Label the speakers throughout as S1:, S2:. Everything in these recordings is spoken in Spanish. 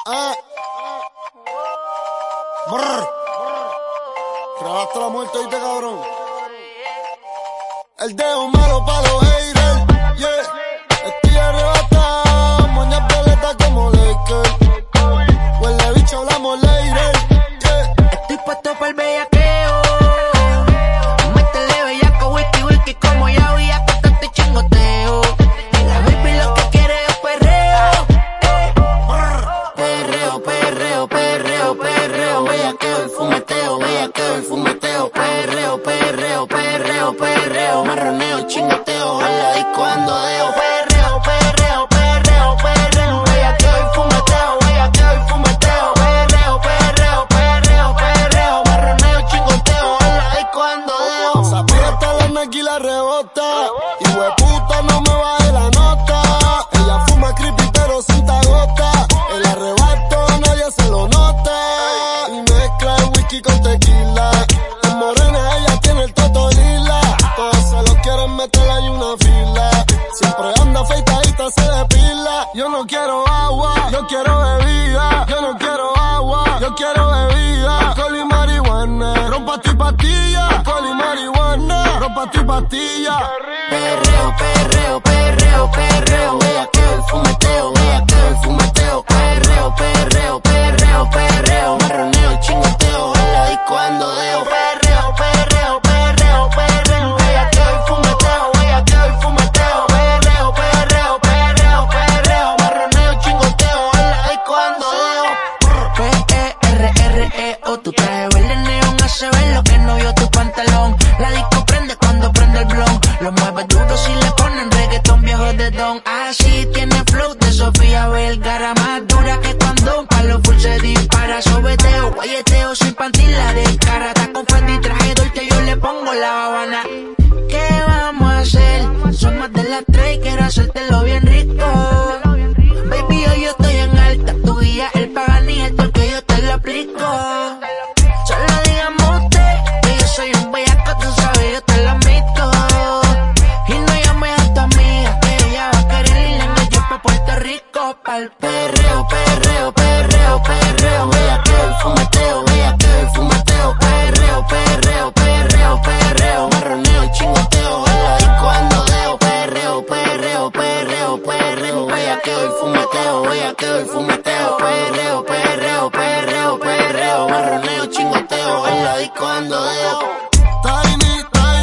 S1: Regalaste la muerte, ¿viste, cabrón? El dedo malo pa' los haters, yeah. Estoy arrebatado, moñas violetas como Lakers. Huele bicho, hablamos later, yeah.
S2: Estoy puesto para el bellaqueo. Métele bellaco, wiki, como ya voy a cortarte chingoteo. Y la baby lo que quiere es perreo. Perreo, bellaqueo y fumeteo, perreo, marroneo, chingoteo, en la disco ando deo. Perreo, bellaqueo y fumeteo, perreo, marroneo, chingoteo, en la disco ando deo.
S1: Se aprieta la Nike y la rebota, y hueputa no me baje la nota. Ella fuma creepy pero sin gota. El arrebato nadie se lo nota. Y mezcla el whisky con tequila. Es morena, ella tiene el toto lila. Todos se lo quieren meter, hay una fila. Siempre anda afeitadita, se depila. Yo no quiero agua, yo quiero bebida. Yo no quiero agua, yo quiero bebida. Alcohol y marihuana, rompa tu pastilla. Alcohol y marihuana, rompa tu pastilla.
S2: Perreo, bellaqueo y fumeteo, perreo, marroneo, chingoteo, en la disco ando deo. Perreo, bellaqueo y fumeteo, perreo, marroneo, chingoteo, en la disco ando deo. P-E-R-R-E-O, tu traje verde neón hace ver lo que no vio tu pantalón. La disco prende cuando prende el blon. Lo mueve duro si le ponen reggaetón viejo de don. Así tiene flow de Sofía Vergara, más dura que cuando un palo full se dispara. Sobeteo, guayeteo sin pantila de cara. Está con Fendi traje que yo le pongo la Habana. ¿Qué vamos a hacer? Son más de las 3 y quiero hacértelo bien rico. Baby, hoy yo estoy en alta. Tu guía, el Pagani, esto que yo te lo aplico. Solo digamos usted que yo soy un bellaco, tú sabes, yo te lo admito. Y no llames a tu amiga, que ella va a querer ir en el pa' Puerto Rico. Pa'l perreo, bellaqueo y fumeteo, perreo, marroneo, chingoteo, en la disco ando deo. Perreo, bellaqueo y fumeteo, perreo, marroneo, chingoteo, en la disco ando deo.
S1: Tiny,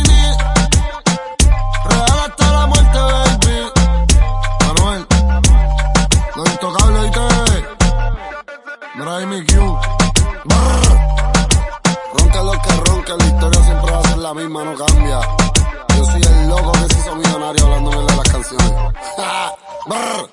S1: regalaste la muerte, baby. Manuel, los intocables, ¿viste? Mira ahí mi Q. Ronca lo que ronca, la historia siempre va a ser la misma, no cambia. Yo soy el loco que se hizo millonario hablándome de las canciones.